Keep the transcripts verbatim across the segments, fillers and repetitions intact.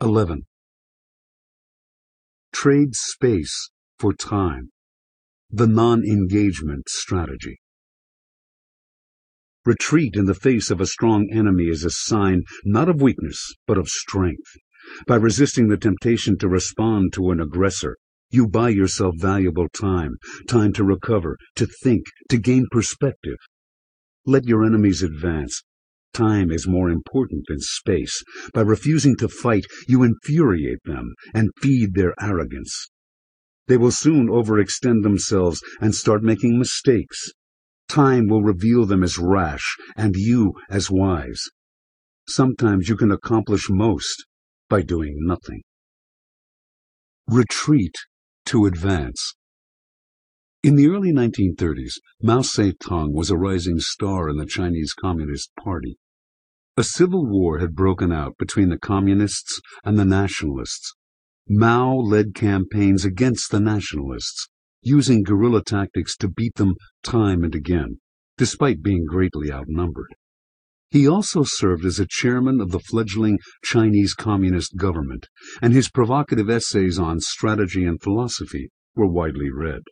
eleven. Trade space for time. The non-engagement strategy. Retreat in the face of a strong enemy is a sign not of weakness, but of strength. By resisting the temptation to respond to an aggressor, you buy yourself valuable time, time to recover, to think, to gain perspective. Let your enemies advance. Time is more important than space. By refusing to fight, you infuriate them and feed their arrogance. They will soon overextend themselves and start making mistakes. Time will reveal them as rash and you as wise. Sometimes you can accomplish most by doing nothing. Retreat to advance. In the early nineteen thirties, Mao Zedong was a rising star in the Chinese Communist Party. A civil war had broken out between the Communists and the Nationalists. Mao led campaigns against the Nationalists, using guerrilla tactics to beat them time and again, despite being greatly outnumbered. He also served as a chairman of the fledgling Chinese Communist government, and his provocative essays on strategy and philosophy were widely read.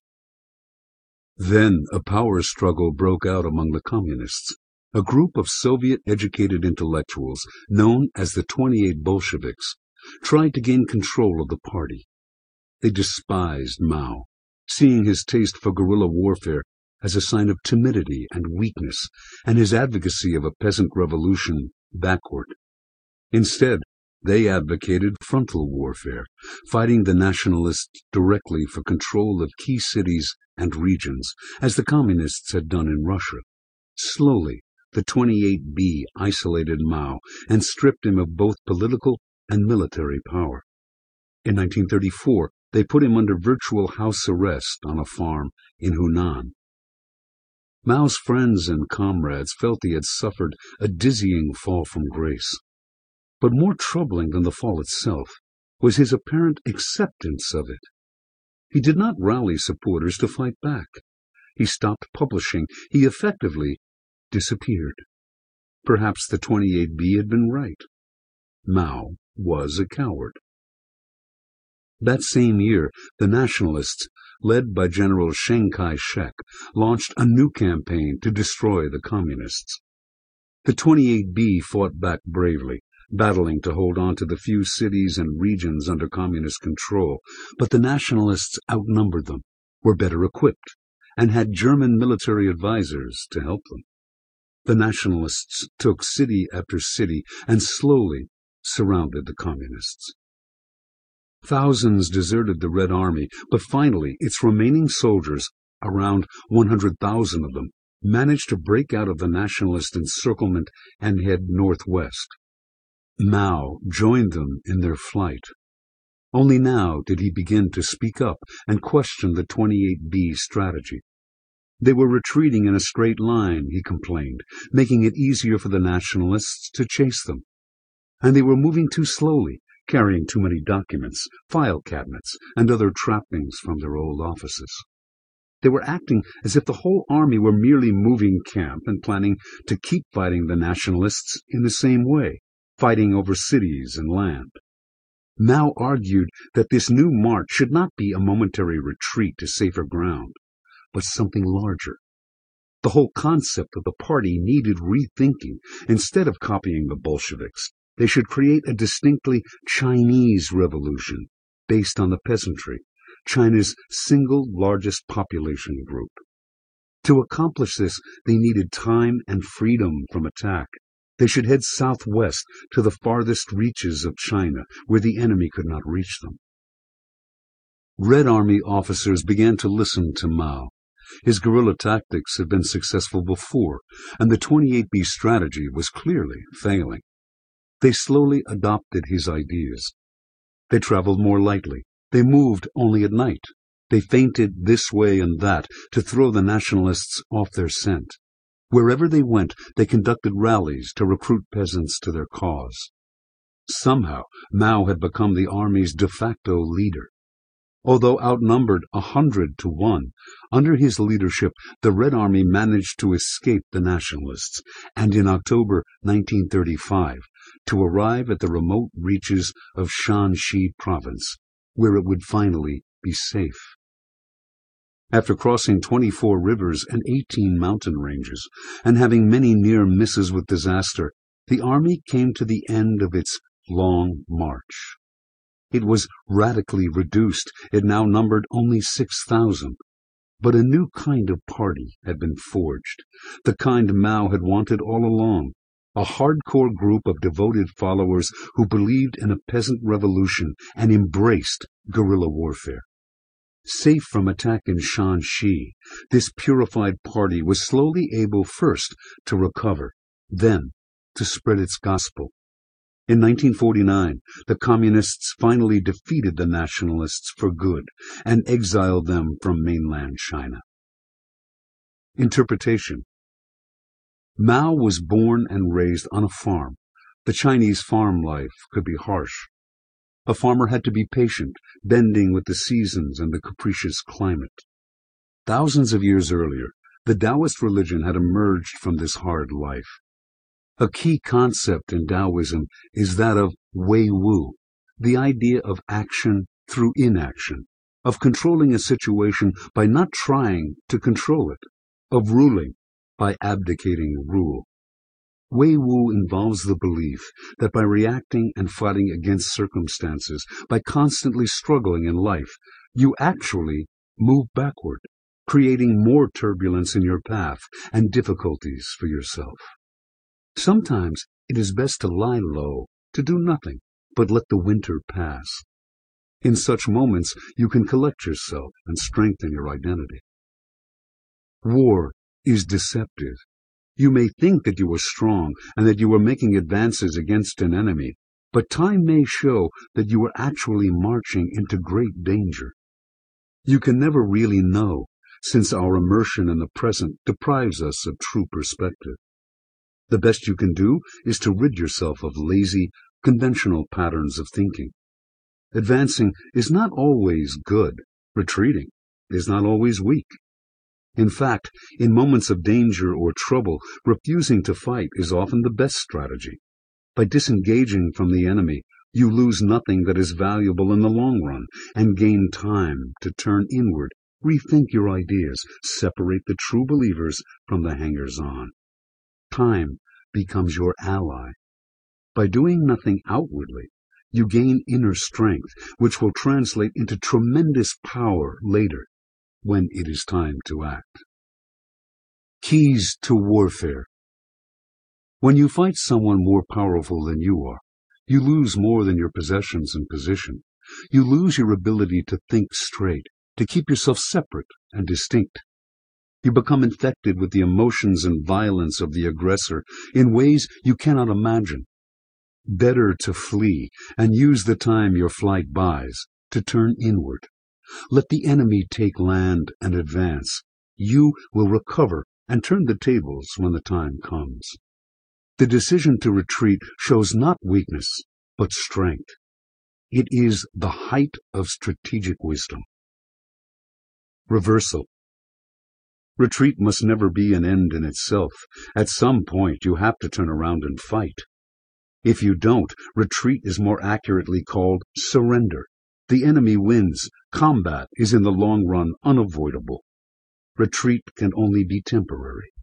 Then a power struggle broke out among the Communists. A group of Soviet-educated intellectuals, known as the twenty-eight Bolsheviks, tried to gain control of the party. They despised Mao, seeing his taste for guerrilla warfare as a sign of timidity and weakness, and his advocacy of a peasant revolution backward. Instead, they advocated frontal warfare, fighting the nationalists directly for control of key cities and regions, as the Communists had done in Russia. Slowly, the twenty-eight B isolated Mao and stripped him of both political and military power. In nineteen thirty-four, they put him under virtual house arrest on a farm in Hunan. Mao's friends and comrades felt he had suffered a dizzying fall from grace. But more troubling than the fall itself was his apparent acceptance of it. He did not rally supporters to fight back. He stopped publishing. He effectively disappeared. Perhaps the twenty-eight B had been right. Mao was a coward. That same year, the Nationalists, led by General Chiang Kai-shek, launched a new campaign to destroy the Communists. The twenty-eight B fought back bravely, battling to hold on to the few cities and regions under Communist control, but the Nationalists outnumbered them, were better equipped, and had German military advisors to help them. The Nationalists took city after city and slowly surrounded the Communists. Thousands deserted the Red Army, but finally its remaining soldiers, around one hundred thousand of them, managed to break out of the Nationalist encirclement and head northwest. Mao joined them in their flight. Only now did he begin to speak up and question the twenty-eight B strategy. They were retreating in a straight line, he complained, making it easier for the Nationalists to chase them. And they were moving too slowly, carrying too many documents, file cabinets, and other trappings from their old offices. They were acting as if the whole army were merely moving camp and planning to keep fighting the Nationalists in the same way, fighting over cities and land. Mao argued that this new march should not be a momentary retreat to safer ground, but something larger. The whole concept of the party needed rethinking. Instead of copying the Bolsheviks, they should create a distinctly Chinese revolution based on the peasantry, China's single largest population group. To accomplish this, they needed time and freedom from attack. They should head southwest to the farthest reaches of China, where the enemy could not reach them. Red Army officers began to listen to Mao. His guerrilla tactics had been successful before, and the twenty-eight B strategy was clearly failing. They slowly adopted his ideas. They traveled more lightly. They moved only at night. They feinted this way and that to throw the Nationalists off their scent. Wherever they went, they conducted rallies to recruit peasants to their cause. Somehow, Mao had become the army's de facto leader. Although outnumbered a hundred to one, under his leadership the Red Army managed to escape the Nationalists, and in October nineteen thirty-five, to arrive at the remote reaches of Shanxi province, where it would finally be safe. After crossing twenty-four rivers and eighteen mountain ranges, and having many near misses with disaster, the army came to the end of its long march. It was radically reduced. It now numbered only six thousand. But a new kind of party had been forged, the kind Mao had wanted all along, a hardcore group of devoted followers who believed in a peasant revolution and embraced guerrilla warfare. Safe from attack in Shanxi, this purified party was slowly able first to recover, then to spread its gospel. In nineteen forty-nine, the Communists finally defeated the Nationalists for good and exiled them from mainland China. Interpretation. Mao was born and raised on a farm. The Chinese farm life could be harsh. A farmer had to be patient, bending with the seasons and the capricious climate. Thousands of years earlier, the Taoist religion had emerged from this hard life. A key concept in Taoism is that of Wei Wu, the idea of action through inaction, of controlling a situation by not trying to control it, of ruling by abdicating rule. Wei Wu involves the belief that by reacting and fighting against circumstances, by constantly struggling in life, you actually move backward, creating more turbulence in your path and difficulties for yourself. Sometimes it is best to lie low, to do nothing, but let the winter pass. In such moments, you can collect yourself and strengthen your identity. War is deceptive. You may think that you are strong and that you are making advances against an enemy, but time may show that you are actually marching into great danger. You can never really know, since our immersion in the present deprives us of true perspective. The best you can do is to rid yourself of lazy, conventional patterns of thinking. Advancing is not always good. Retreating is not always weak. In fact, in moments of danger or trouble, refusing to fight is often the best strategy. By disengaging from the enemy, you lose nothing that is valuable in the long run and gain time to turn inward, rethink your ideas, separate the true believers from the hangers-on. Time becomes your ally. By doing nothing outwardly, you gain inner strength, which will translate into tremendous power later, when it is time to act. Keys to warfare. When you fight someone more powerful than you are, you lose more than your possessions and position. You lose your ability to think straight, to keep yourself separate and distinct. You become infected with the emotions and violence of the aggressor in ways you cannot imagine. Better to flee and use the time your flight buys to turn inward. Let the enemy take land and advance. You will recover and turn the tables when the time comes. The decision to retreat shows not weakness, but strength. It is the height of strategic wisdom. Reversal. Retreat must never be an end in itself. At some point, you have to turn around and fight. If you don't, retreat is more accurately called surrender. The enemy wins. Combat is in the long run unavoidable. Retreat can only be temporary.